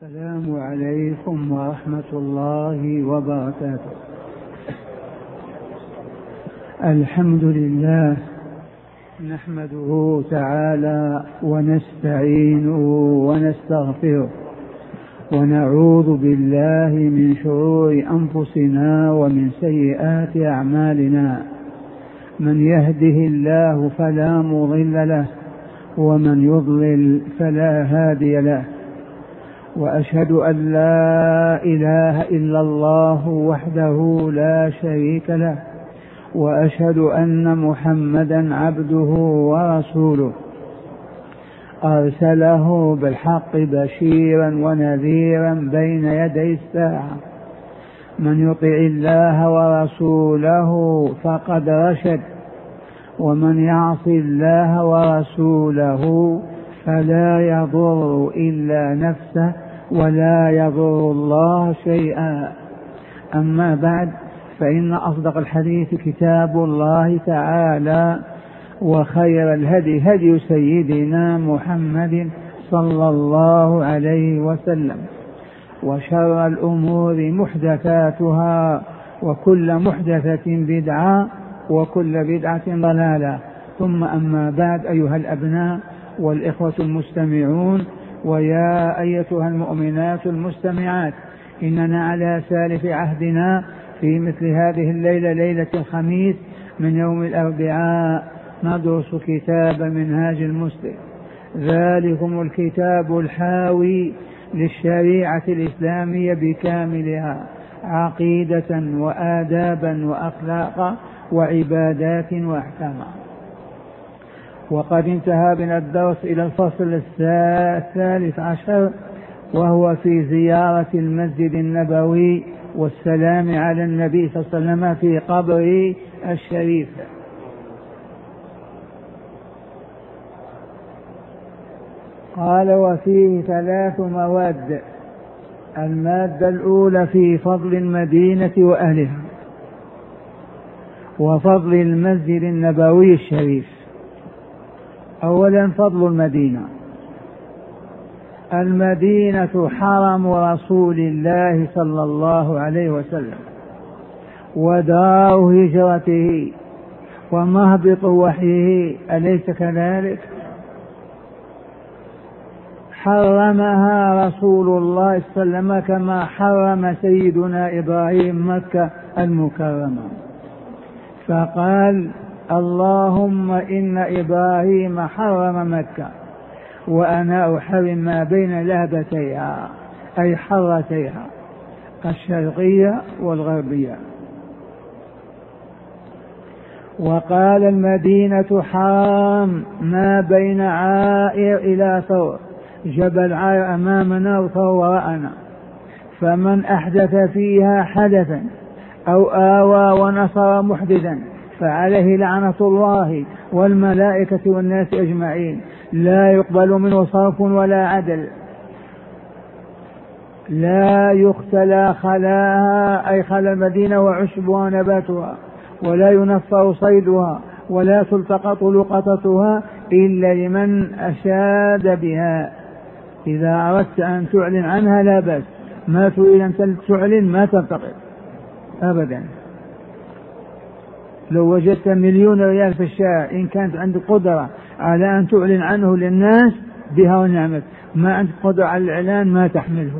السلام عليكم ورحمة الله وبركاته. الحمد لله نحمده تعالى ونستعينه ونستغفره ونعوذ بالله من شرور أنفسنا ومن سيئات أعمالنا. من يهده الله فلا مضل له ومن يضلل فلا هادي له، وأشهد أن لا إله إلا الله وحده لا شريك له، وأشهد أن محمدا عبده ورسوله أرسله بالحق بشيرا ونذيرا بين يدي الساعة. من يطع الله ورسوله فقد رشد، ومن يعص الله ورسوله فلا يضر إلا نفسه ولا يضر الله شيئا. أما بعد، فإن أصدق الحديث كتاب الله تعالى، وخير الهدي هدي سيدنا محمد صلى الله عليه وسلم، وشر الأمور محدثاتها، وكل محدثة بدعة، وكل بدعة ضلالة. ثم أما بعد، أيها الأبناء والإخوة المستمعون، ويا أيتها المؤمنات المستمعات، إننا على سالف عهدنا في مثل هذه الليلة، ليلة الخميس من يوم الأربعاء، ندرس كتاب منهاج المسلم، ذلكم الكتاب الحاوي للشريعة الإسلامية بكاملها، عقيدة وآدابا وأخلاقا وعبادات وأحكاما. وقد انتهى بنا الدرس إلى الفصل الثالث عشر، وهو في زيارة المسجد النبوي والسلام على النبي صلى الله عليه وسلم في قبره الشريف. قال: وفيه 3 مواد. المادة الأولى في فضل المدينة وأهلها، وفضل المسجد النبوي الشريف. أولا، فضل المدينة. المدينة حرم رسول الله صلى الله عليه وسلم، ودار هجرته، ومهبط وحيه، أليس كذلك؟ حرمها رسول الله صلى الله عليه وسلم كما حرم سيدنا إبراهيم مكة المكرمة، فقال: اللهم إن إبراهيم حرم مكة وأنا أحرم ما بين لهبتيها، أي حرتيها الشرقية والغربية. وقال: المدينة حرام ما بين عائر إلى ثور، جبل عائر أمامنا وثور وراءنا، فمن أحدث فيها حدثا أو آوى ونصر محدثا فعليه لعنة الله والملائكة والناس أجمعين، لا يقبل منه صرف ولا عدل. لا يختلى خلاها، أي خلا المدينة وعشبها نباتها، ولا ينفر صيدها، ولا تلتقط لقطتها إلا لمن أشاد بها. إذا أردت أن تعلن عنها لا بأس، ما تريد أن تعلن ما تلتقط أبدا. لو وجدت 1,000,000 ريال في الشارع، إن كانت عندك قدرة على أن تعلن عنه للناس بها ونعمت، ما عندك قدرة على الإعلان ما تحمله.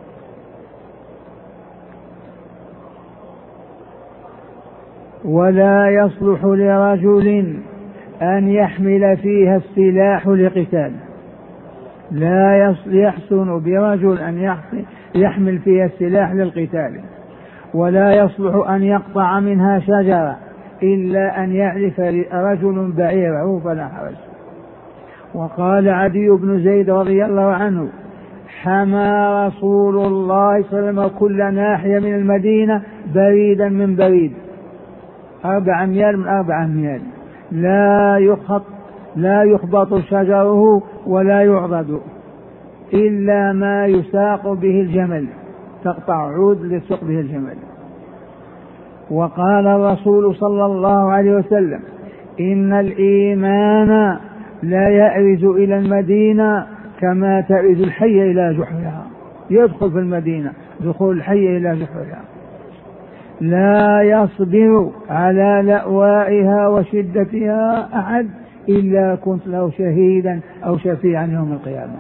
ولا يصلح لرجل أن يحمل فيها السلاح لقتال. لا يحسن برجل أن يحمل فيها السلاح للقتال. ولا يصلح أن يقطع منها شجرة إلا أن يعرف رجل بعيره فلا حرج. وقال عدي بن زيد رضي الله عنه: حمى رسول الله صلى الله عليه وسلم كل ناحية من المدينة بريدا من بريد، 4 أميال من 4 أميال، لا يخبط شجره ولا يعضد إلا ما يساق به الجمل، تقطع عود لتسوق به الجمل. وقال الرسول صلى الله عليه وسلم: إن الإيمان لا يأرز إلى المدينة كما تأرز الحية إلى جحرها. يدخل في المدينة دخول الحي إلى جحرها. لا يصبر على لأوائها وشدتها أحد إلا كنت له شهيدا أو شفيعا يوم القيامة.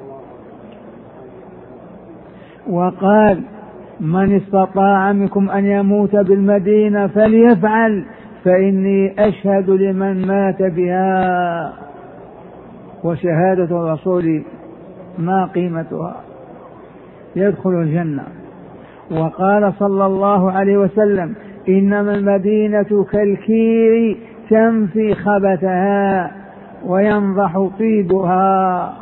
وقال من استطاع منكم أن يموت بالمدينة فليفعل فإني أشهد لمن مات بها. وشهادة الرسول ما قيمتها؟ يدخل الجنة. وقال صلى الله عليه وسلم إنما المدينة كالكير تنفي خبثها وينضح طيبها.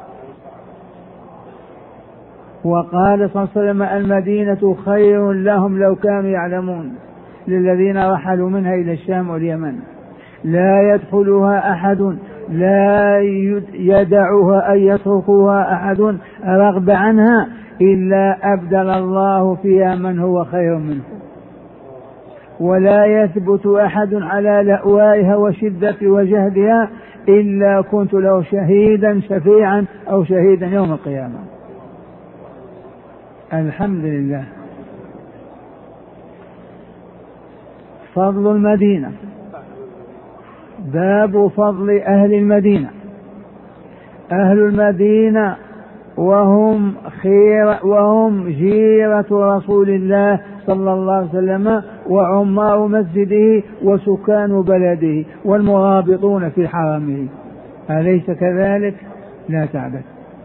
وقال صلى الله عليه وسلم المدينة خير لهم لو كانوا يعلمون، للذين رحلوا منها إلى الشام واليمن. لا يدخلها أحد، لا يدعها أن يتركوها أحد رغب عنها إلا أبدل الله فيها من هو خير منه. ولا يثبت أحد على لأوائها وشدة وجهدها إلا كنت له شهيدا شفيعا أو شهيدا يوم القيامة. الحمد لله. فضل المدينة. باب فضل أهل المدينة. أهل المدينة وهم جيرة رسول الله صلى الله عليه وسلم وعمار مسجده وسكان بلده والمرابطون في حرمه، أليس كذلك؟ لا تعبث.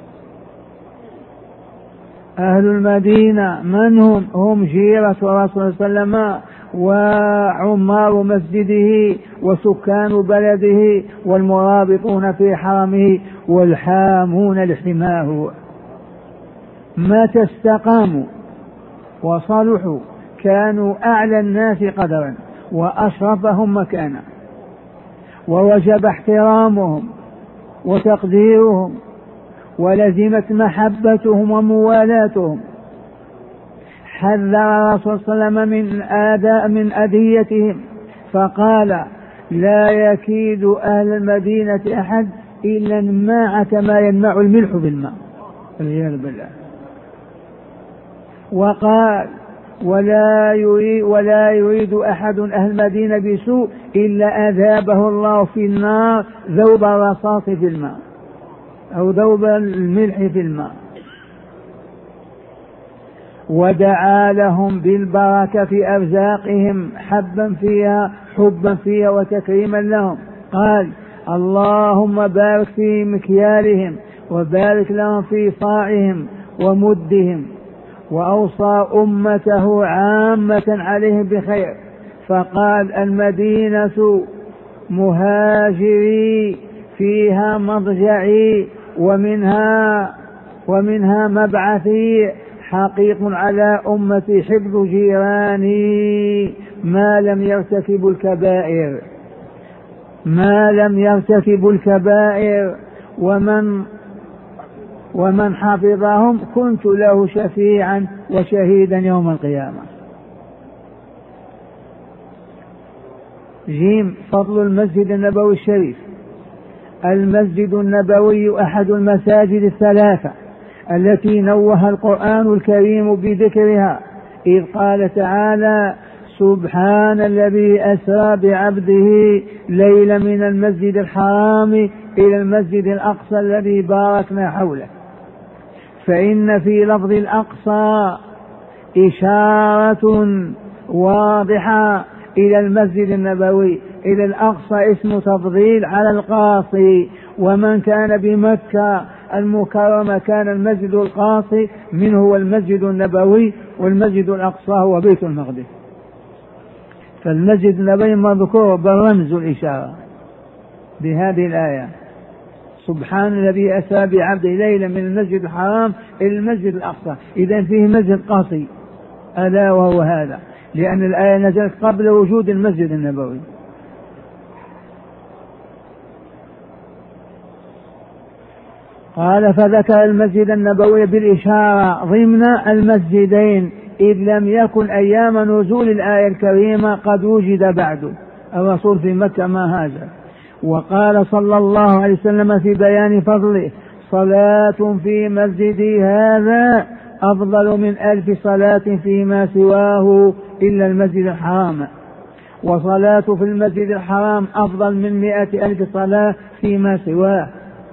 أهل المدينة من هم؟ هم جيرة رسول الله صلى الله عليه وسلم وعمار مسجده وسكان بلده والمرابطون في حرمه والحامون لحماه. متى استقاموا وصلحوا كانوا أعلى الناس قدرا وأشرفهم مكانا، ووجب احترامهم وتقديرهم، ولزمت محبتهم وموالاتهم. حذر الرسول صلى الله عليه وسلم من أذيتهم فقال لا يكيد أهل المدينة أحد إلا النماعة ما ينمع الملح بالماء، والعياذ بالله. وقال ولا يريد أحد أهل المدينة بسوء إلا أذابه الله في النار ذوب الرصاص في الماء أو ذوب الملح في الماء. ودعا لهم بالبركة في أرزاقهم حبا فيها وتكريما لهم. قال اللهم بارك في مكيالهم وبارك لهم في صاعهم ومدهم. وأوصى أمته عامة عليهم بخير فقال المدينة مهاجري فيها مضجعي ومنها مبعثي. حقيق على أمتي حفظ جيراني ما لم يرتكبوا الكبائر ومن حفظهم كنت له شفيعا وشهيدا يوم القيامة. جيم. فضل المسجد النبوي الشريف. المسجد النبوي أحد المساجد الثلاثة التي نوه القرآن الكريم بذكرها، إذ قال تعالى سبحان الذي أسرى بعبده ليلا من المسجد الحرام إلى المسجد الأقصى الذي باركنا حوله. فإن في لفظ الأقصى إشارة واضحة إلى المسجد النبوي، إلى الأقصى اسم تفضيل على القاصي. ومن كان بمكة المكرمة كان المسجد القاصي منه هو المسجد النبوي، والمسجد الأقصى هو بيت المقدس. فالمسجد النبوي مذكور بالرمز الإشارة بهذه الآية سبحان الذي أسرى بعبده ليلا من المسجد الحرام إلى المسجد الأقصى. إذن فيه مسجد قاصي ألا وهو هذا، لأن الآية نزلت قبل وجود المسجد النبوي. قال فذكر المسجد النبوي بالإشارة ضمن المسجدين إذ لم يكن أيام نزول الآية الكريمة قد وجد بعد الرسول في مكة ما هاجر. وقال صلى الله عليه وسلم في بيان فضله صلاة في مسجدي هذا أفضل من 1000 صلاة فيما سواه إلا المسجد الحرام، وصلاة في المسجد الحرام أفضل من 100,000 صلاة فيما سواه.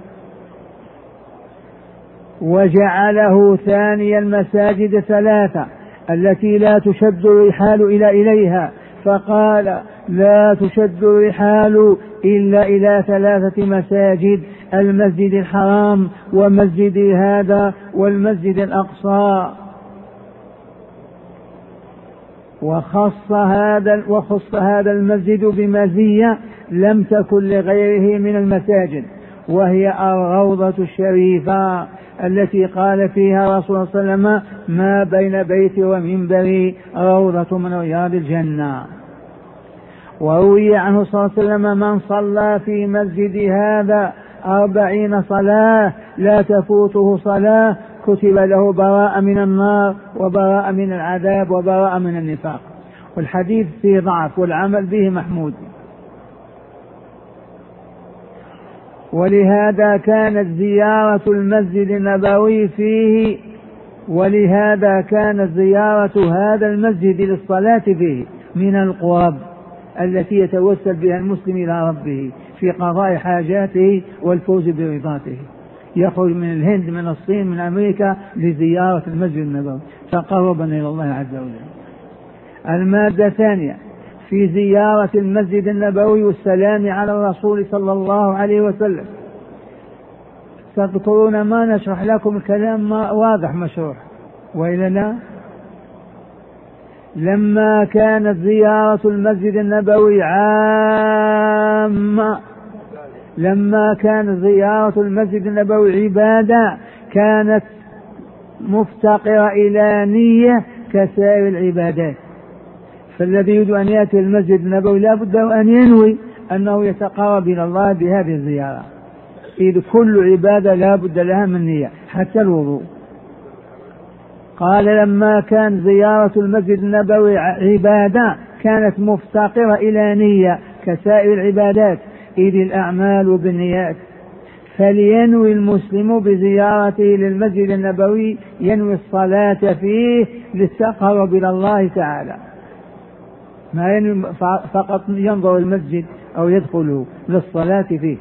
وجعله ثاني المساجد 3 التي لا تشد الرحال إليها، فقال لا تشد الرحال إلا إلى 3 مساجد: المسجد الحرام ومسجد هذا والمسجد الأقصى. وخص هذا المسجد بمزية لم تكن لغيره من المساجد، وهي الروضة الشريفة التي قال فيها رسول الله صلى الله عليه وسلم: ما بين بيتي ومنبري روضة من رياض الجنة. وروي عنه صلى الله عليه وسلم: من صلى في مسجد هذا 40 صلاة لا تفوته صلاة كتب له براءة من النار وبراءة من العذاب وبراءة من النفاق. والحديث فيه ضعف والعمل به محمود. ولهذا كانت زيارة المسجد النبوي فيه هذا المسجد للصلاة فيه من القرب التي يتوسل بها المسلم إلى ربه في قضاء حاجاته والفوز برضاته. يخرج من الهند، من الصين، من أمريكا لزيارة المسجد النبوي تقربا إلى الله عز وجل. المادة الثانية في زيارة المسجد النبوي والسلام على الرسول صلى الله عليه وسلم. تذكرون ما نشرح لكم الكلام واضح مشروح وإلا لا؟ لما كانت زيارة المسجد النبوي عامة، لما كانت زيارة المسجد النبوي عبادة، كانت مفتقرة إلى نية كسائر العبادات. فالذي يريد أن يأتي المسجد النبوي لا بد أن ينوي أنه يتقرب إلى الله بهذه الزيارة. إذ كل عبادة لا بد لها من نية حتى الوضوء. قال لما كان زيارة المسجد النبوي عبادة كانت مفتقرة إلى نية كسائر العبادات، إذ الأعمال بالنيات. فلينوي المسلم بزيارته للمسجد النبوي ينوي الصلاة فيه للتقرب إلى الله تعالى، ما ينوي فقط ينظر المسجد أو يدخله للصلاة فيه.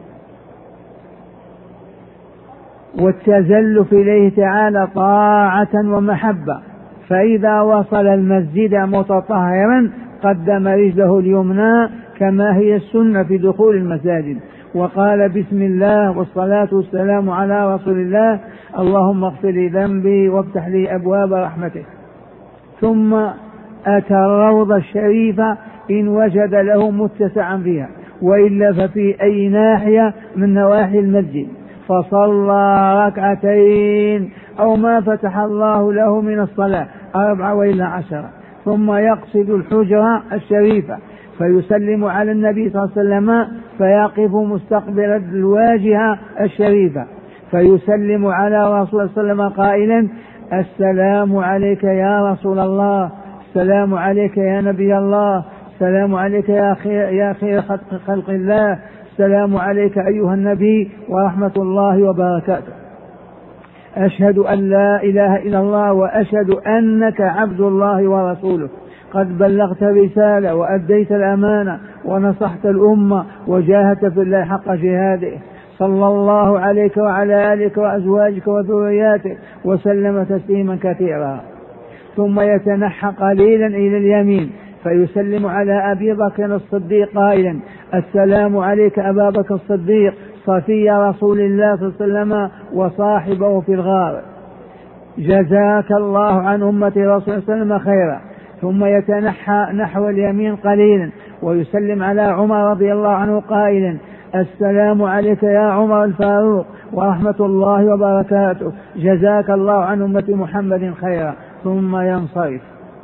والتزلف إليه تعالى طاعة ومحبة، فإذا وصل المسجد متطهرا قدم رجله اليمنى كما هي السنة في دخول المساجد، وقال بسم الله والصلاة والسلام على رسول الله، اللهم اغفر لي ذنبي وافتح لي أبواب رحمتك. ثم أتى الروضة الشريفة إن وجد له متسعا فيها، وإلا ففي أي ناحية من نواحي المسجد، فصلى ركعتين أو ما فتح الله له من الصلاة 4 وإلا 10، ثم يقصد الحجرة الشريفة فيسلم على النبي صلى الله عليه وسلم، فيقف مستقبل الواجهة الشريفة فيسلم على رسول الله صلى الله عليه وسلم قائلا: السلام عليك يا رسول الله، السلام عليك يا نبي الله، السلام عليك يا خير خلق الله، السلام عليك أيها النبي ورحمة الله وبركاته. أشهد أن لا إله إلا الله وأشهد أنك عبد الله ورسوله، قد بلغت الرسالة وأديت الأمانة ونصحت الأمة وجاهدت في الله حق جهاده، صلى الله عليك وعلى آلك وأزواجك وذرياتك وسلم تسليما كثيرا. ثم يتنحى قليلا إلى اليمين فيسلم على أبي بكر الصديق قائلا: السلام عليك أبا بكر الصديق صفي رسول الله صلى الله عليه وسلم وصاحبه في الغار، جزاك الله عن أمة رسول الله صلى الله عليه وسلم خيرا. ثم يتنحى نحو اليمين قليلا ويسلم على عمر رضي الله عنه قائلا: السلام عليك يا عمر الفاروق ورحمة الله وبركاته، جزاك الله عن أمة محمد خيرا. ثم ينصرف.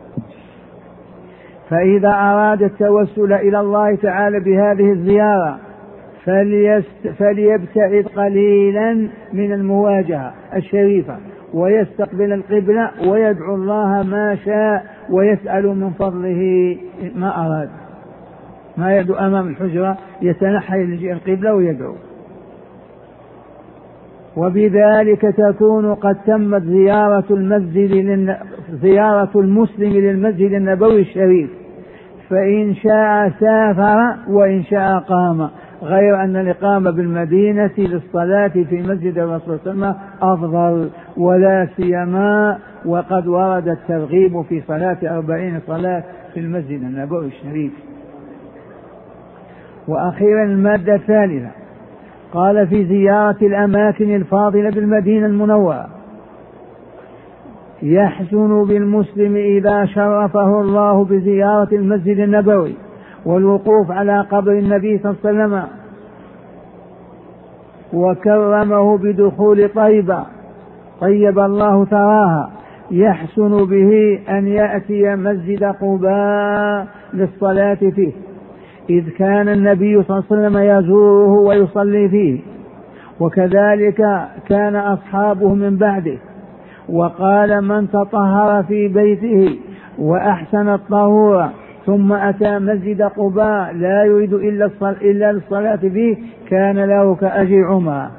فإذا أراد التوسل إلى الله تعالى بهذه الزيارة فليبتعد قليلا من المواجهة الشريفة ويستقبل القبلة ويدعو الله ما شاء ويسأل من فضله ما أراد. ما يدعو أمام الحجرة، يتنحى إلى القبلة ويدعو. وبذلك تكون قد تمت زيارة المسلم للمسجد النبوي الشريف، فإن شاء سافر وإن شاء قام، غير أن الإقامة بالمدينة للصلاة في مسجد الرسول صلى الله عليه وسلم أفضل، ولا سيما وقد ورد الترغيب في صلاة 40 صلاة في المسجد النبوي الشريف. وأخيرا المادة الثالثة قال في زيارة الأماكن الفاضلة بالمدينة المنورة: يحسن بالمسلم إذا شرفه الله بزيارة المسجد النبوي والوقوف على قبر النبي صلى الله عليه وسلم وكرمه بدخول طيبة طيب الله ثراها، يحسن به أن يأتي مسجد قباء للصلاة فيه، إذ كان النبي صلى الله عليه وسلم يزوره ويصلي فيه، وكذلك كان أصحابه من بعده. وقال: من تطهر في بيته وأحسن الطهور ثم أتى مسجد قباء لا يريد إلا للصلاة فيه كان له كأجر عمره.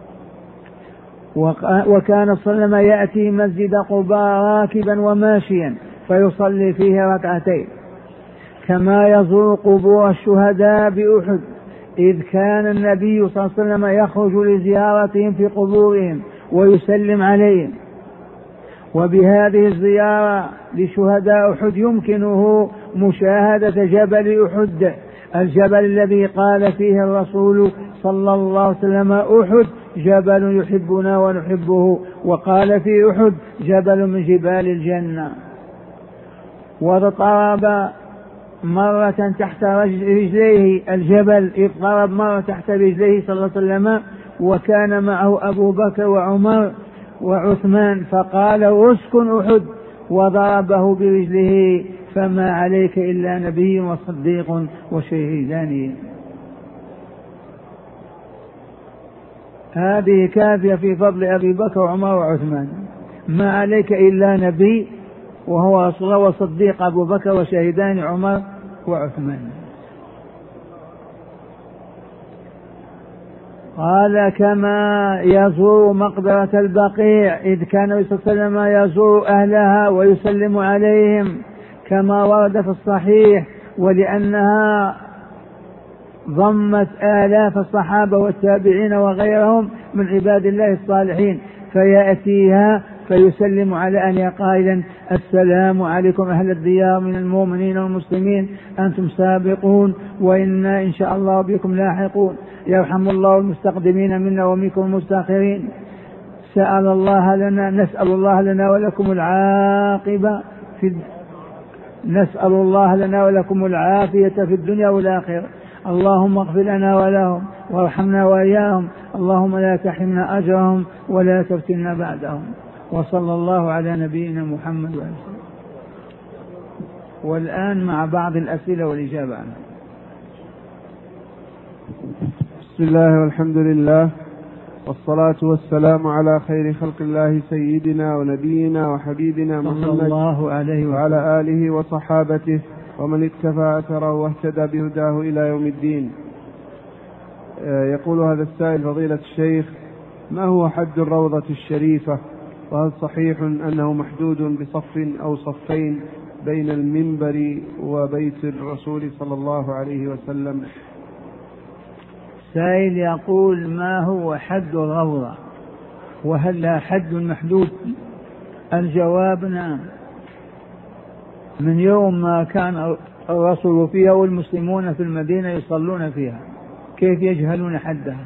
وكان صلى الله عليه وسلم يأتي مسجد قباء راكبا وماشيا فيصلي فيه ركعتين، كما يزور قبور الشهداء بأحد، إذ كان النبي صلى الله عليه وسلم يخرج لزيارتهم في قبورهم ويسلم عليهم. وبهذه الزيارة لشهداء أحد يمكنه مشاهدة جبل أحد، الجبل الذي قال فيه الرسول صلى الله عليه وسلم: أحد جبل يحبنا ونحبه، وقال في أحد: جبل من جبال الجنة. واضطرب مرة تحت رجليه الجبل، اضطرب مرة تحت رجليه صلى الله عليه وسلم، وكان معه أبو بكر وعمر وعثمان، فقال: اسكن أحد، وضربه برجله، فما عليك إلا نبي وصديق وشهيدان. هذه كافية في فضل أبي بكر وعمر وعثمان، ما عليك إلا نبي وهو رسول الله وصديق أبو بكر وشهيدان عمر وعثمان. قال: كما يزور مقبرة البقيع، إذ كان النبي صلى الله عليه وسلم يزور أهلها ويسلم عليهم كما ورد في الصحيح، ولأنها ضمت آلاف الصحابة والتابعين وغيرهم من عباد الله الصالحين، فيأتيها فيسلم على أهلها قائلا: السلام عليكم أهل الديار من المؤمنين والمسلمين، أنتم سابقون وإنا إن شاء الله بكم لاحقون، يرحم الله المستقدمين منا ومنكم المستأخرين، نسأل الله لنا ولكم العاقبة نسأل الله لنا ولكم العافية في الدنيا والآخرة، اللهم اغفر لنا ولهم وارحمنا وإياهم، اللهم لا تحرمنا أجرهم ولا تفتنا بعدهم. وصلى الله على نبينا محمد وآله. والآن مع بعض الأسئلة والإجابة عنها. بسم الله والحمد لله، والصلاة والسلام على خير خلق الله سيدنا ونبينا وحبيبنا محمد صلى الله عليه وعلى آله وصحابته ومن اكتفى أثره واهتدى بهداه إلى يوم الدين. يقول هذا السائل: فضيلة الشيخ، ما هو حد الروضة الشريفة؟ وهل صحيح أنه محدود بصف أو صفين بين المنبر وبيت الرسول صلى الله عليه وسلم؟ سائل يقول: ما هو حد الروضة وهل لا حد محدود؟ الجواب: نعم، من يوم ما كان الرسول فيها والمسلمون في المدينة يصلون فيها، كيف يجهلون حدها؟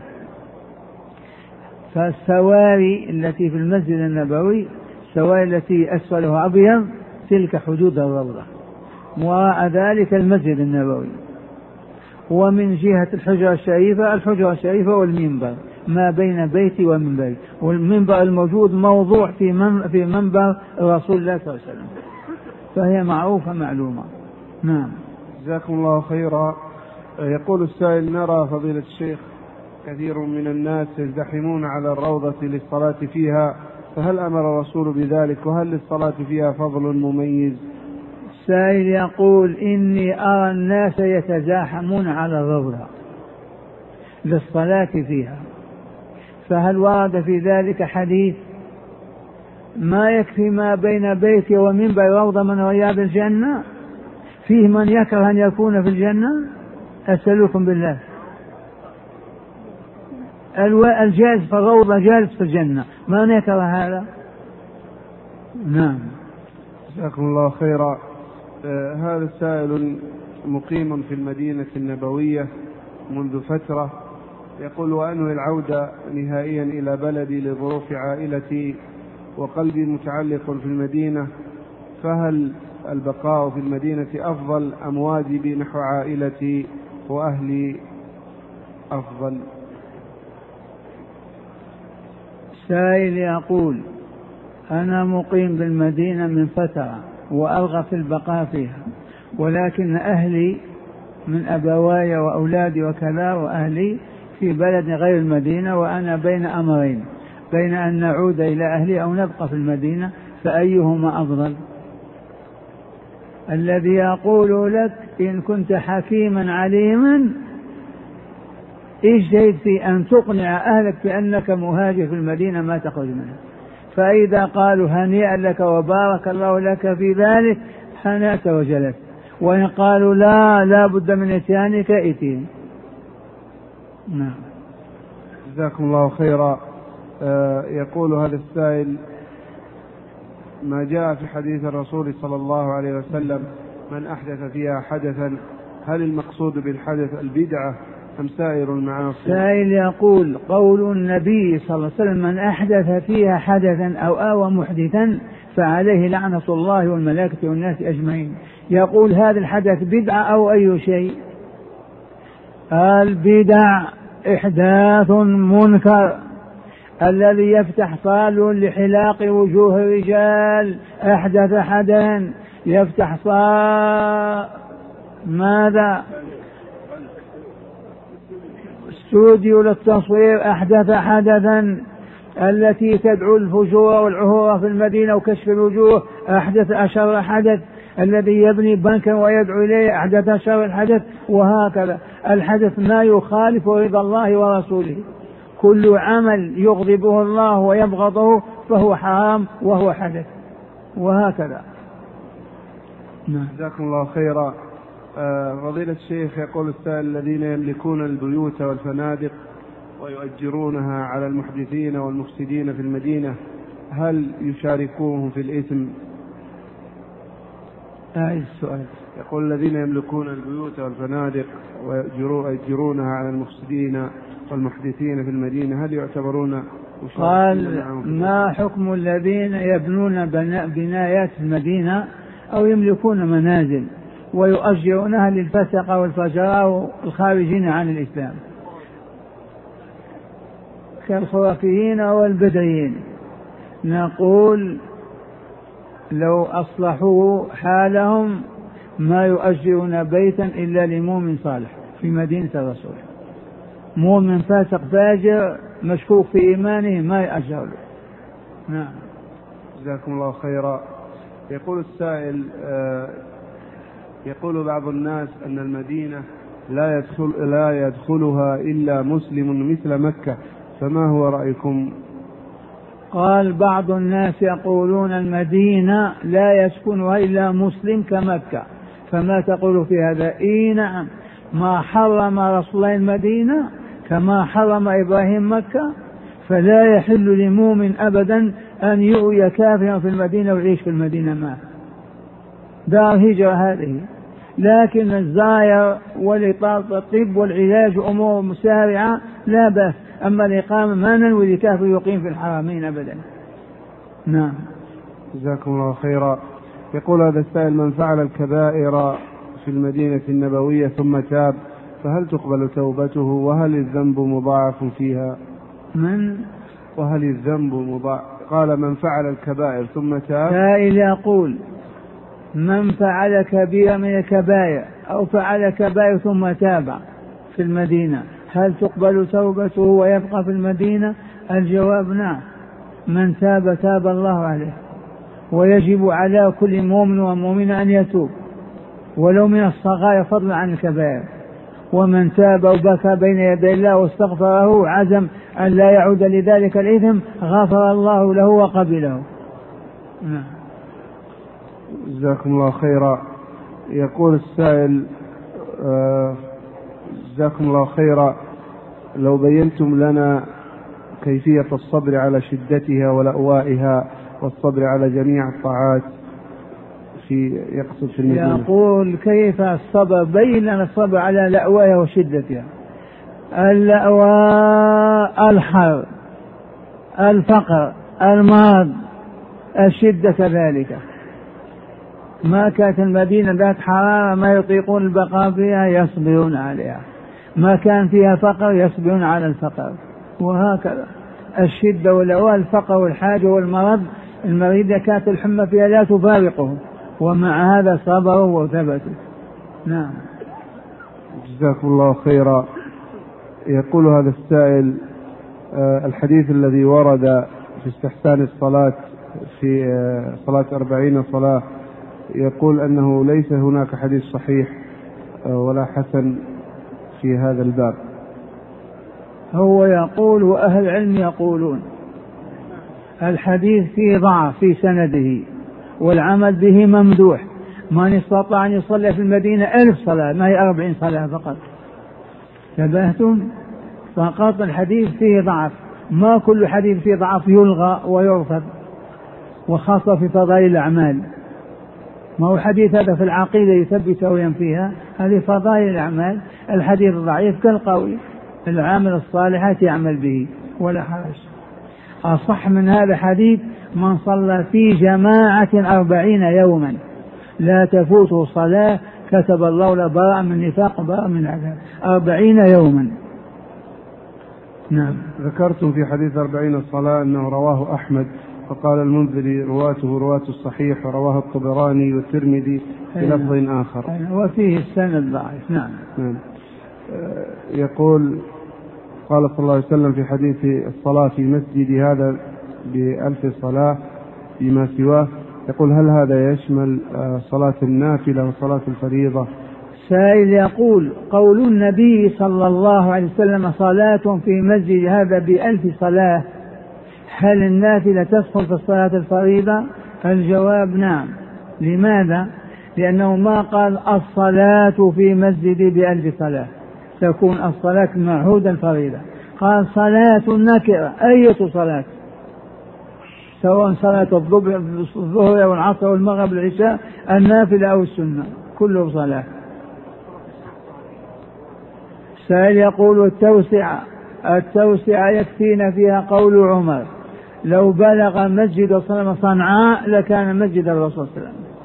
فالسواري التي في المسجد النبوي، السواري التي أسفلها أبيض، تلك حدود الروضة، وراء ذلك المسجد النبوي. ومن جهة الحجرة الشريفة والمنبر ما بين بيتي ومنبري، والمنبر الموجود موضوع في منبر رسول الله صلى الله عليه وسلم، فهي معروفة معلومة. نعم. جزاكم الله خيرا. يقول السائل: نرى فضيلة الشيخ كثير من الناس يزدحمون على الروضة للصلاة فيها، فهل أمر الرسول بذلك؟ وهل للصلاة فيها فضل مميز؟ السائل يقول: إني أرى الناس يتزاحمون على الروضة للصلاة فيها، فهل ورد في ذلك حديث؟ ما يكفي ما بين بيتي ومنبر روضة من رياض الجنة؟ فيه من يكره أن يكون في الجنة؟ أسألكم بالله، الجالس في الروضة جالس في الجنة، ما نكره هذا؟ نعم. جزاكم الله خيرا. هذا سائل مقيم في المدينة النبوية منذ فترة، يقول: وأنوي العودة نهائيا إلى بلدي لظروف عائلتي وقلبي متعلق في المدينة، فهل البقاء في المدينة أفضل أم واجبي نحو عائلتي وأهلي أفضل؟ سائل يقول: أنا مقيم بالمدينة من فترة وأرغب في البقاء فيها، ولكن أهلي من أبواي وأولادي وكذا، وأهلي في بلد غير المدينة، وأنا بين أمرين، بين أن نعود إلى أهلي أو نبقى في المدينة، فأيهما أفضل؟ الذي يقول لك: إن كنت حكيما عليما اجتهد في أن تقنع أهلك بأنك مهاجر في المدينة ما تخرج منها، فإذا قالوا هنيئا لك وبارك الله لك في ذلك حنأت وجلت، وإن قالوا لا بد من إتيانك إتين. نعم. جزاكم الله خيرا. يقول هذا السائل: ما جاء في حديث الرسول صلى الله عليه وسلم: من أحدث فيها حدثا، هل المقصود بالحدث البدعة أم سائر المعاصي؟ سائل يقول: قول النبي صلى الله عليه وسلم: من أحدث فيها حدثا أو آوى محدثا فعليه لعنة الله والملائكة والناس أجمعين. يقول: هذا الحدث بدعة أو أي شيء؟ البدع إحداث منكر، الذي يفتح صال لحلاق وجوه الرجال أحدث حدثا، يفتح ماذا؟ استوديو للتصوير أحدث حدثا، التي تدعو الفجور والعهور في المدينة وكشف الوجوه أحدث أشر حدث، الذي يبني بنكا ويدعو إليه أحدث أشر الحدث، وهكذا. الحدث ما يخالف رضا الله ورسوله، كل عمل يغضبه الله ويبغضه فهو حرام وهو حدث، وهكذا. جزاكم الله خيرا. فضيلة الشيخ، يقول السائل: الذين يملكون البيوت والفنادق ويؤجرونها على المحدثين والمفسدين في المدينة، هل يشاركوهم في الإثم؟ السؤال يقول: الذين يملكون البيوت والفنادق ويؤجرونها على المفسدين والمحدثين في المدينة، هل يعتبرون؟ قال: ما حكم الذين يبنون بنايات المدينة أو يملكون منازل ويؤجرونها للفسقة والفجراء الخارجين عن الإسلام كالخرافيين والبدعيين؟ نقول: لو أصلحوا حالهم ما يؤجرون بيتا إلا لمؤمن صالح في مدينة الرسول، مؤمن فاسق فاجر مشكوك في إيمانه ما يأجر له. نعم. جزاكم الله خيرا. يقول السائل: يقول بعض الناس أن المدينة لا يدخلها إلا مسلم مثل مكة، فما هو رأيكم؟ قال: بعض الناس يقولون المدينة لا يسكنها إلا مسلم كمكة، فما تقول في هذا؟ نعم، ما حرم رسول الله المدينة كما حرم إبراهيم مكة، فلا يحل لمؤمن أبدا أن يؤوي كافرا في المدينة ويعيش في المدينة معه، دار هجرة هذه. لكن الزائر والطب والعلاج أمور مسارعة لا بأس، أما الإقامة ما ننوي لكافر يقيم في الحرمين أبدا. نعم. جزاكم الله خيرا. يقول هذا السائل: من فعل الكبائر في المدينة النبوية ثم تاب فهل تقبل توبته، وهل الذنب مضاعف فيها؟ وهل الذنب مضاعف؟ قال: من فعل الكبائر ثم تاب. سائل يقول: من فعل كبيرة من الكبائر أو فعل كبائر ثم تاب في المدينة هل تقبل توبته ويبقى في المدينة؟ الجواب: نعم، من تاب تاب الله عليه، ويجب على كل مؤمن ومؤمنة أن يتوب ولو من الصغائر فضلا عن الكبائر، ومن تاب وبكى بين يدي الله واستغفره عزم أن لا يعود لذلك الإثم غفر الله له وقبله. جزاكم الله خيرا. يقول السائل جزاكم الله خيرا، لو بينتم لنا كيفية الصبر على شدتها ولأوائها والصبر على جميع الطاعات يقصد في المدينة. يقول كيف الصبر، بين لنا الصبر على لأوائها وشدتها. اللأواء الحر، الفقر، المرض، الشدة كذلك. ما كانت المدينة ذات حرارة ما يطيقون البقاء فيها يصبرون عليها، ما كان فيها فقر يصبرون على الفقر، وهكذا الشدة واللأواء، الفقر والحاجة والمرض. المريض كانت الحمى فيها لا تفارقه ومع هذا صبروا وثبتوا. نعم. جزاكم الله خيرا. يقول هذا السائل الحديث الذي ورد في استحسان الصلاة في صلاة 40 صلاة، يقول أنه ليس هناك حديث صحيح ولا حسن في هذا الباب. هو يقول وأهل العلم يقولون الحديث فيه ضعف في سنده والعمل به ممدوح. من استطاع أن يصلي في المدينة 1000 صلاة، ما هي 40 صلاة فقط. تبهتم؟ فقط الحديث فيه ضعف، ما كل حديث فيه ضعف يلغى ويرفض، وخاصة في فضائل الأعمال. ما هو الحديث هذا في العقيدة يثبتها وينفيها، هذه فضائل الأعمال. الحديث الضعيف كالقوي، العامل الصالحات يعمل به ولا حرج. أصح من هذا حديث من صلى في جماعة 40 يوما لا تفوته صلاة كتب الله له براء من النفاق وبراء من العذاب. 40 يوما. نعم. ذكرتم في حديث 40 صلاة أنه رواه أحمد، فقال المنذري رواته رواة الصحيح، ورواه الطبراني والترمذي بلفظ آخر وفيه السند ضعيف. نعم. يقول قال صلى الله عليه وسلم في حديث الصلاة في مسجد هذا ب1000 صلاة بما سواه، يقول هل هذا يشمل صلاة النافلة وصلاة الفريضة؟ سائل يقول قول النبي صلى الله عليه وسلم صلاة في مسجد هذا ب1000 صلاة، هل النافلة تدخل في الصلاة الفريضة؟ الجواب نعم. لماذا؟ لأنه ما قال الصلاة في مسجد ب1000 صلاة، تكون الصلاة معهودا فريضة. قال صلاة النكرة، أية صلاة، سواء صلاة الظهر والعصر والمغرب والعشاء، النافلة أو السنة، كله صلاة. سائل يقول التوسعة يكفينا فيها قول عمر لو بلغ مسجد صنعاء لكان مسجد الرسول صلى الله عليه وسلم.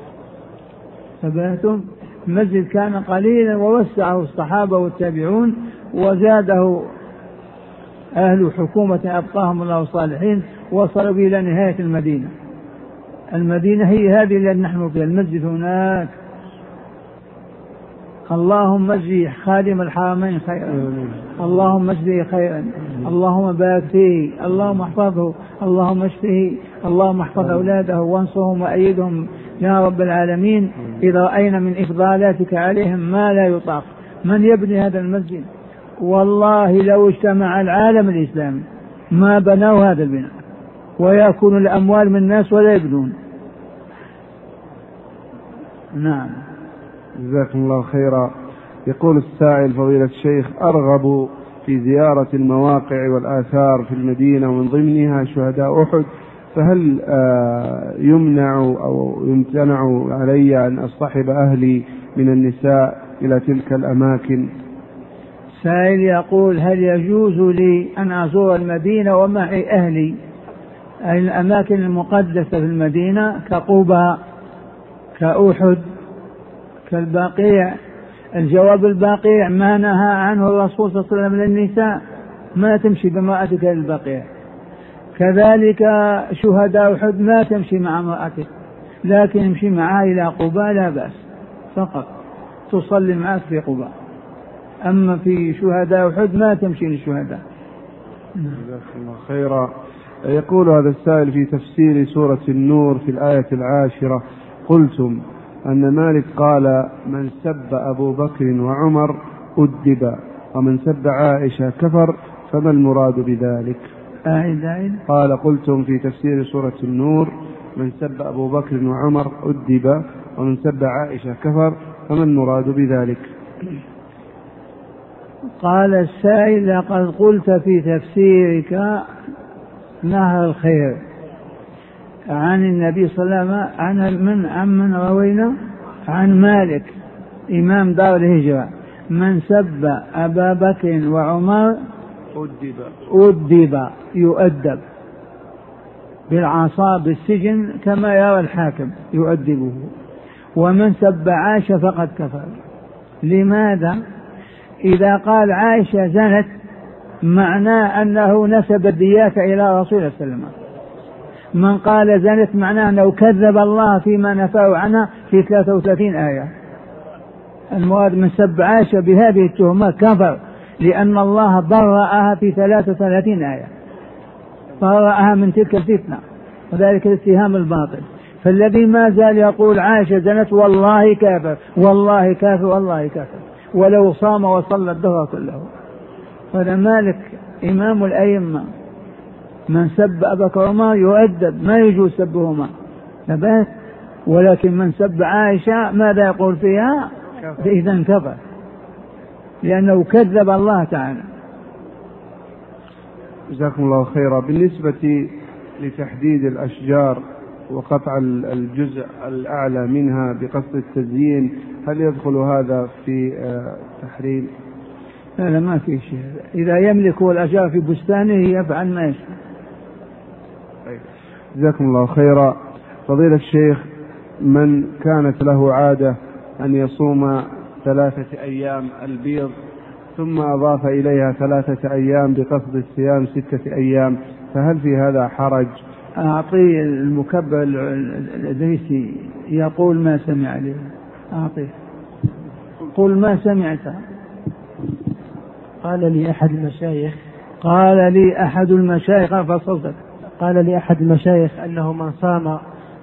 ثباتم؟ المسجد كان قليلا ووسعه الصحابة والتابعون وزاده أهل حكومة أبقاهم الله الصالحين، وصلوا إلى نهاية المدينة. المدينة هي هذه التي نحن فيها، المسجد هناك. اللهم اجزي خادم الحرمين خيرا، اللهم اجزيه خيرا، اللهم بارك فيه، اللهم احفظه، اللهم اشفه، اللهم احفظ أولاده وانصرهم وأيدهم يا رب العالمين. إذا رأينا من إفضالاتك عليهم ما لا يطاق. من يبني هذا المسجد؟ والله لو اجتمع العالم الإسلامي ما بنوا هذا البناء، ويأكلون الأموال من الناس ولا يبنون. نعم. جزاكم الله خيرا. يقول السائل فضيلة الشيخ أرغب في زيارة المواقع والآثار في المدينة ومن ضمنها شهداء أحد، فهل يمنع أو يمتنع علي أن أصطحب أهلي من النساء إلى تلك الأماكن؟ سائل يقول هل يجوز لي أن أزور المدينة ومعي أهلي الأماكن المقدسة في المدينة كقباء كأحد كالبقيع؟ الجواب البقيع ما نهى عنه الرسول صلى الله عليه وسلم للنساء، ما تمشي بامرأتك للبقيع. كذلك شهداء أحد ما تمشي مع امرأتك، لكن امشي معها إلى قباء لا بأس، فقط تصلي معك في قباء. أما في شهداء أحد ما تمشي للشهداء. جزاك الله خيرا. يقول هذا السائل في تفسير سورة النور في الآية 10 قلتم أن مالك قال من سب أبو بكر وعمر أدب، ومن سب عائشة كفر، فما المراد بذلك؟ قال قلتم في تفسير سورة النور: من سب أبو بكر وعمر أدب، ومن سب عائشة كفر، فما المراد بذلك؟ قال السائل: لقد قلت في تفسيرك نهر الخير عن النبي صلى الله عليه وسلم عن من روينا عن مالك إمام دار الهجرة: من سب أبا بكر وعمر أدب، يؤدب بالعصا بالسجن كما يرى الحاكم يؤدبه، ومن سب عائشة فقد كفر. لماذا؟ إذا قال عائشة زنت معناه أنه نسب الديات إلى رسول الله صلى الله عليه وسلم. من قال زنت معناه أنه كذب الله فيما نفاه عنها في 33 آية. المراد من سب عائشة بهذه التهمة كفر، لأن الله برأها في 33 آية، برأها من تلك الفتنة وذلك الاتهام الباطل. فالذي ما زال يقول عائشة زنت والله كافر والله كافر والله كافر، ولو صام وصلى الدهر كله. هذا مالك إمام الأئمة: من سب أبا بكر وعمر يؤدب، ما يجوز سبهما نبات، ولكن من سب عائشة ماذا يقول فيها؟ إذن كفر، لأنه كذب الله تعالى. جزاكم الله خيرا. بالنسبة لتحديد الأشجار وقطع الجزء الأعلى منها بقصد التزيين، هل يدخل هذا في تحريم؟ لا ما في شيء. إذا يملك الأشجار في بستانه يفعل ما يشاء. جزاكم الله خيرا. فضيلة الشيخ، من كانت له عادة أن يصوم 3 أيام البيض ثم أضاف إليها 3 أيام بقصد الصيام 6 أيام، فهل في هذا حرج؟ أعطيه المكبر الإدريسي يقول ما سمع لي، أعطيه قل ما سمعت. قال لي أحد المشايخ فصلتك. قال لي أحد المشايخ أنه من صام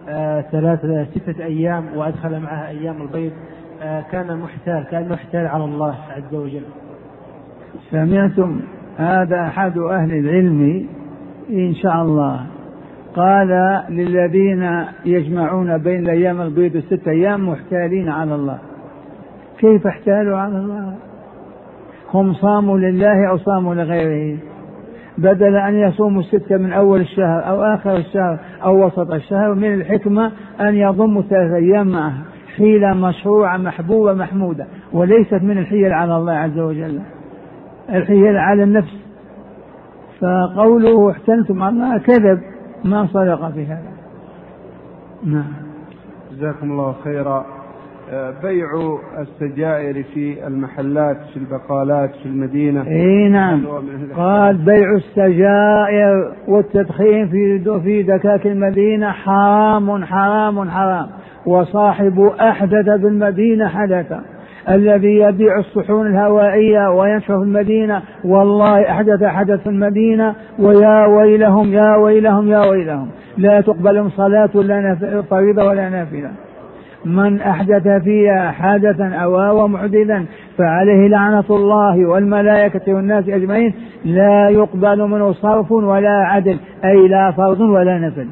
6 أيام وأدخل معها أيام البيض كان محتال على الله عز وجل. سمعتم؟ هذا أحد أهل العلم إن شاء الله قال للذين يجمعون بين أيام البيض 6 أيام محتالين على الله. كيف احتالوا على الله؟ هم صاموا لله أو صاموا لغيره؟ بدل أن يصوموا 6 من أول الشهر أو آخر الشهر أو وسط الشهر، من الحكمة أن يضموا 3 أيام معها. حيلة مشروعة محبوبة محمودة، وليست من الحيل على الله عز وجل، الحيل على النفس. فقوله احتلتم على الله كذب، ما صدق في هذا. نعم. جزاكم الله خيرا. بيع السجائر في المحلات في البقالات في المدينة. نعم. قال بيع السجائر والتدخين في دكاك المدينة حرام حرام حرام، وصاحب أحدث بالمدينة حدث. الذي يبيع الصحون الهوائية وينشر في المدينة والله أحدث في المدينة، ويا ويلهم يا ويلهم يا ويلهم، لا تقبل صلاة ولا فريضة ولا نافلة. من أحدث فيها حدثا أو محدثا فعليه لعنة الله والملائكة والناس أجمعين، لا يقبل منه صرف ولا عدل، أي لا فرض ولا نفل.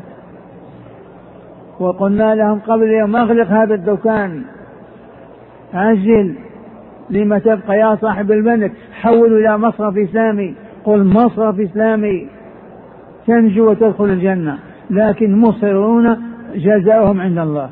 وقلنا لهم قبل يوم اغلق هذا الدكان، عجل، لما تبقى يا صاحب البنك؟ حولوا إلى مصرف إسلامي، قل مصرف إسلامي تنجو وتدخل الجنة، لكن مصرون جزاؤهم عند الله.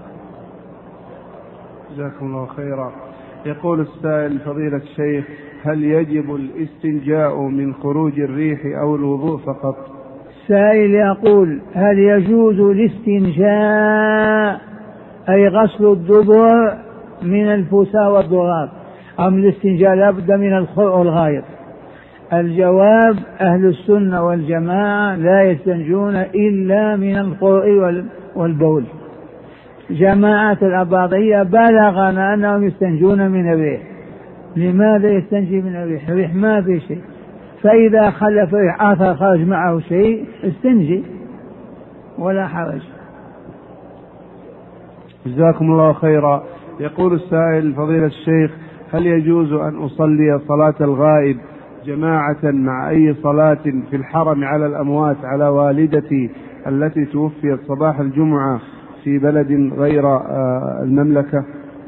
جزاكم الله خيرا. يقول السائل: فضيلة الشيخ، هل يجب الاستنجاء من خروج الريح أو الوضوء فقط؟ السائل يقول: هل يجوز الاستنجاء أي غسل الدبر من الفساء والضراب، أم الاستنجاء لابد من الخرء والغائط؟ الجواب: أهل السنة والجماعة لا يستنجون إلا من الخرء والبول. جماعة الأباضية بلغنا أنهم يستنجون من الريح. لماذا يستنجي من الريح؟ الريح ما في شيء، فإذا خلف ريح آخر خرج معه شيء استنجي ولا حرج. جزاكم الله خيرا. يقول السائل: فضيلة الشيخ، هل يجوز أن أصلي صلاة الغائب جماعة مع أي صلاة في الحرم على الأموات على والدتي التي توفيت صباح الجمعة في بلد غير المملكة؟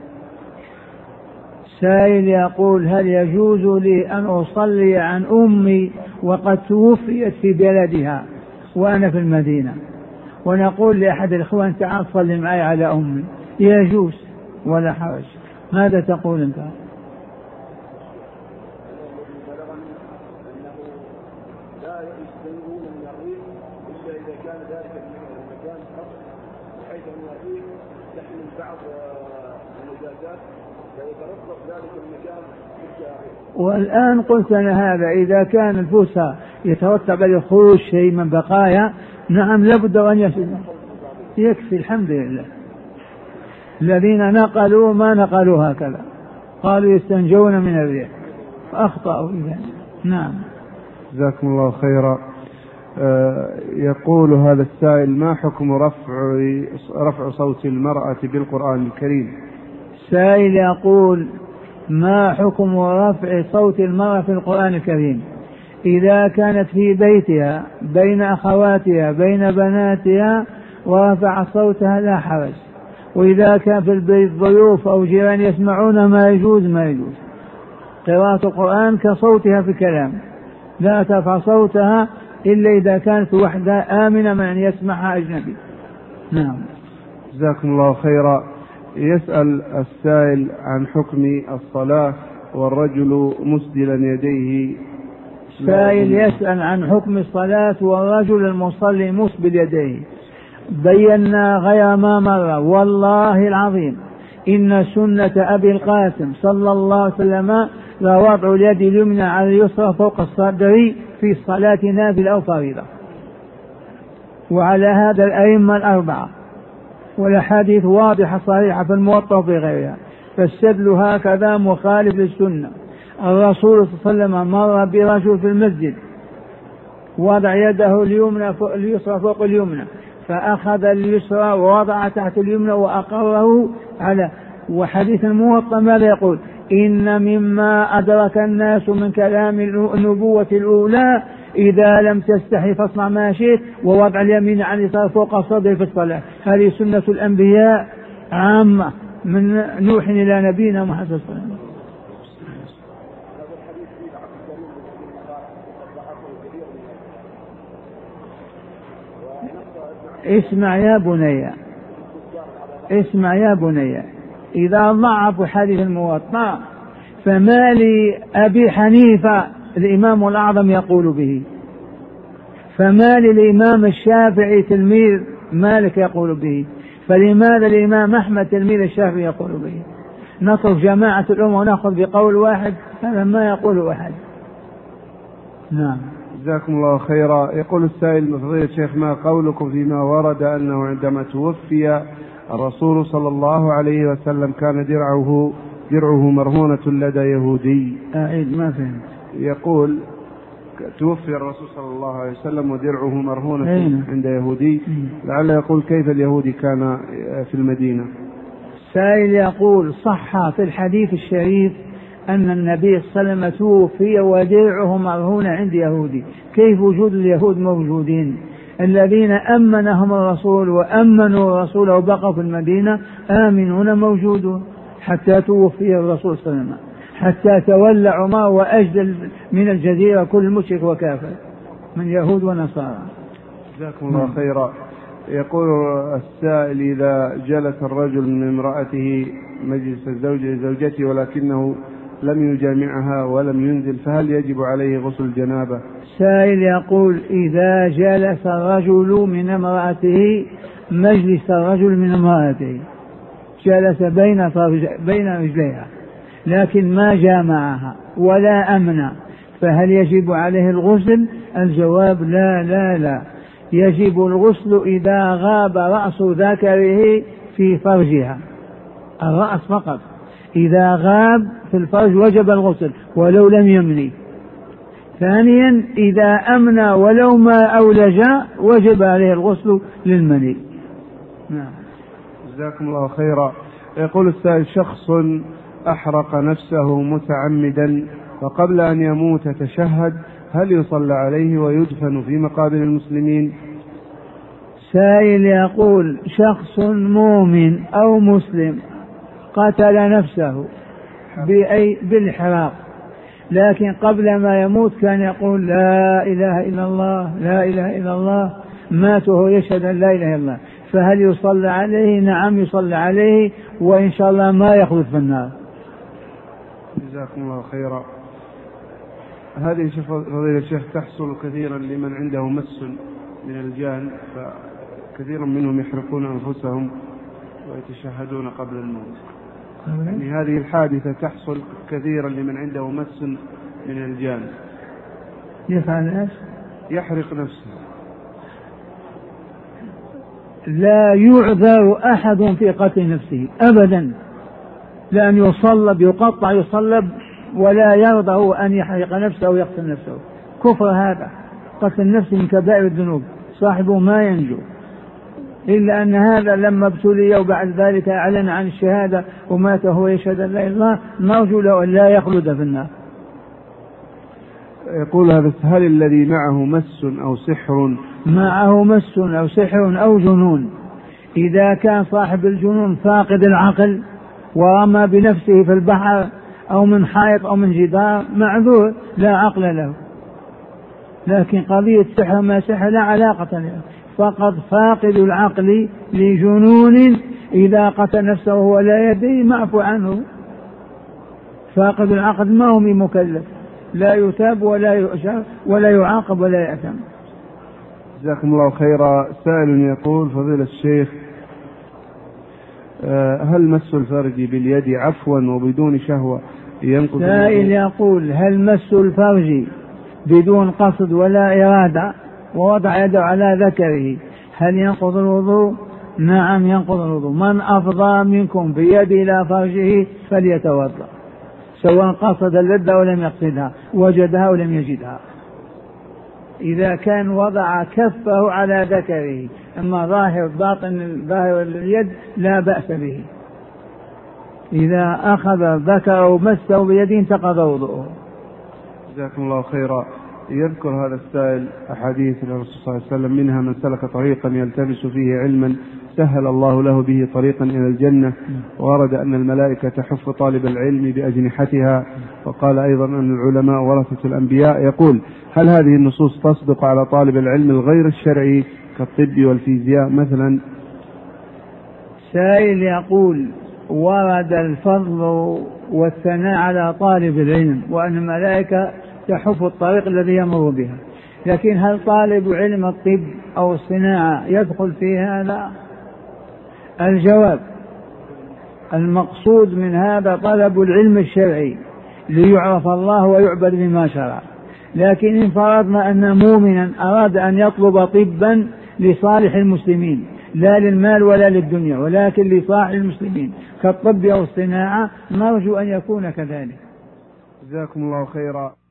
سائل يقول هل يجوز لي أن أصلي عن أمي وقد توفيت في بلدها وأنا في المدينة، ونقول لأحد الإخوان تعال صلي معي على أمي؟ يجوز ولا حرج. ماذا تقول أنت؟ والآن قلت أنا هذا إذا كان الفسحة يترتب على خروج شيء من بقايا، نعم لابد أن يكفي الحمد لله. الذين نقلوا ما نقلوا هكذا، قالوا يستنجون من الريح فأخطأوا إذا. نعم. جزاكم الله خيرا. يقول هذا السائل ما حكم رفع صوت المرأة بالقرآن الكريم؟ السائل يقول ما حكم رفع صوت المرأة في القرآن الكريم؟ إذا كانت في بيتها بين أخواتها بين بناتها ورفع صوتها لا حرج، وإذا كان في البيت ضيوف أو جيران يسمعون ما يجوز. قراءة القرآن كصوتها في كلام، لا ترفع صوتها إلا إذا كانت وحدة آمنة من أن يسمعها أجنبي. نعم. جزاكم الله خيرا. يسأل السائل عن حكم الصلاة والرجل مسدلا يديه. سائل يسأل عن حكم الصلاة والرجل المصلي مسبل يديه. بينا غير ما مر والله العظيم إن سنة أبي القاسم صلى الله عليه وسلم لوضع اليد اليمنى على اليسرى فوق الصدر في الصلاة نافلة أو فريضة، وعلى هذا الأئمة الأربعة، والأحاديث واضحة صريحة في الموطأ وفي غيرها، فالسدل هكذا مخالف للسنة. الرسول صلى الله عليه وسلم مر برجل في المسجد وضع يده اليسرى فوق اليمنى، فأخذ اليسرى ووضع تحت اليمنى وأقره على. وحديث الموطأ ماذا يقول؟ إن مما أدرك الناس من كلام النبوة الأولى إذا لم تستحي فاصنع ما شئت، ووضع اليمين على اليسار فوق الصدر في الصلاة. هذه سنة الأنبياء عامة من نوح إلى نبينا محمد صلى الله عليه وسلم. اسمع يا بني، إذا ضعفوا حديث الموطأ فما لأبي حنيفة الإمام الأعظم يقول به، فما للإمام الشافعي تلميذ مالك يقول به، فلماذا الإمام أحمد تلميذ الشافعي يقول به؟ نترك جماعة الأمة ونأخذ بقول واحد، هذا ما يقول أحد. نعم. جزاكم الله خيرا. يقول السائل فضيلة الشيخ ما قولكم فيما ورد أنه عندما توفي الرسول صلى الله عليه وسلم كان درعه مرهونة لدى يهودي؟ أعيد ما فهمت. يقول توفي الرسول صلى الله عليه وسلم ودرعه مرهونة عند يهودي، لعل يقول كيف اليهودي كان في المدينة؟ سائل يقول صح في الحديث الشريف أن النبي صلى الله عليه وسلم توفي ودرعه مرهون عند يهودي. كيف وجود اليهود موجودين؟ الذين أمنهم الرسول وأمنوا الرسول وبقوا في المدينة آمنون موجودون حتى توفي الرسول صلى الله عليه وسلم، حتى تولى عمر وأجل من الجزيرة كل مشرك وكافر من يهود ونصارى. جزاكم الله خيرا. يقول السائل إذا جلس الرجل من امرأته مجلس زوجته ولكنه لم يجامعها ولم ينزل، فهل يجب عليه غسل الجنابة؟ سائل يقول إذا جلس الرجل من امرأته مجلس الرجل من امرأته، جلس بين رجليها لكن ما جامعها ولا أمنع، فهل يجب عليه الغسل؟ الجواب لا لا لا، يجب الغسل إذا غاب رأس ذكره في فرجها، الرأس فقط، إذا غاب في الفرج وجب الغسل ولو لم يمني. ثانيا إذا أمنى ولو ما أولج وجب عليه الغسل للمني. جزاكم الله خيرا. يقول السائل شخص أحرق نفسه متعمدا فقبل أن يموت تشهد، هل يصلى عليه ويدفن في مقابر المسلمين؟ سائل يقول شخص مؤمن أو مسلم قتل نفسه بالحراق، لكن قبل ما يموت كان يقول لا إله إلا الله لا إله إلا الله، مات وهو يشهد أن لا إله إلا الله، فهل يصلى عليه؟ نعم يصلى عليه، وإن شاء الله ما يخلد في النار. جزاكم الله خيرا. هذه فضيلة الشيخ تحصل كثيرا لمن عنده مس من الجان، فكثيرا منهم يحرقون أنفسهم ويتشهدون قبل الموت. يعني هذه الحادثة تحصل كثيرا لمن عنده مس من الجان، يفعل ايش؟ يحرق نفسه. لا يعذر أحد في قتل نفسه أبدا، لأن يصلب يقطع يصلب، ولا يرضى أن يحرق نفسه أو يقتل نفسه. كفر هذا، قتل النفس من كبائر الذنوب، صاحبه ما ينجو، إلا أن هذا لما ابتلي وبعد ذلك أعلن عن الشهادة ومات وهو يشهد أن لا إله إلا الله، نرجو له أن لا يخلد في النار. يقول هذا: هل الذي معه مس أو سحر؟ معه مس أو سحر أو جنون، إذا كان صاحب الجنون فاقد العقل ورمى بنفسه في البحر أو من حائط أو من جدار معذور لا عقل له، لكن قضية سحر ما سحر لا علاقة له، فقط فاقد العقل لجنون إذا قتل نفسه وهو لا يدري معفو عنه. فاقد العقل ما هو مكلف، لا يتاب ولا يؤجر ولا يعاقب ولا يأثم. جزاكم الله خيرا. سائل يقول: فضيلة الشيخ، هل مس الفرج باليد عفوا وبدون شهوة ينقض؟ سائل يقول: هل مس الفرج بدون قصد ولا إرادة ووضع يده على ذكره هل ينقض الوضوء؟ نعم ينقض الوضوء. من أفضى منكم بيده إلى فرجه فليتوضأ، سواء قصد اللذة أو لم يقصدها، وجدها أو لم يجدها. إذا كان وضع كفه على ذكره، أما ظاهر باطن ظاهر اليد لا بأس به. إذا أخذ ذكره ومسه بيده انتقض وضوءه. جزاكم الله خيرا. يذكر هذا السائل أحاديث الرسول صلى الله عليه وسلم، منها: من سلك طريقا يلتمس فيه علما سهل الله له به طريقا إلى الجنة، وورد أن الملائكة تحف طالب العلم بأجنحتها، وقال أيضا أن العلماء ورثة الأنبياء. يقول: هل هذه النصوص تصدق على طالب العلم الغير الشرعي كالطب والفيزياء مثلا؟ سائل يقول: ورد الفضل والثناء على طالب العلم وأن الملائكة تحف الطريق الذي يمر بها، لكن هل طالب علم الطب أو الصناعة يدخل في هذا؟ الجواب: المقصود من هذا طلب العلم الشرعي ليعرف الله ويعبد بما شرع، لكن إن فرضنا أن مؤمنا أراد أن يطلب طبا لصالح المسلمين لا للمال ولا للدنيا ولكن لصالح المسلمين كالطب أو الصناعة، نرجو أن يكون كذلك. جزاكم الله خيرا.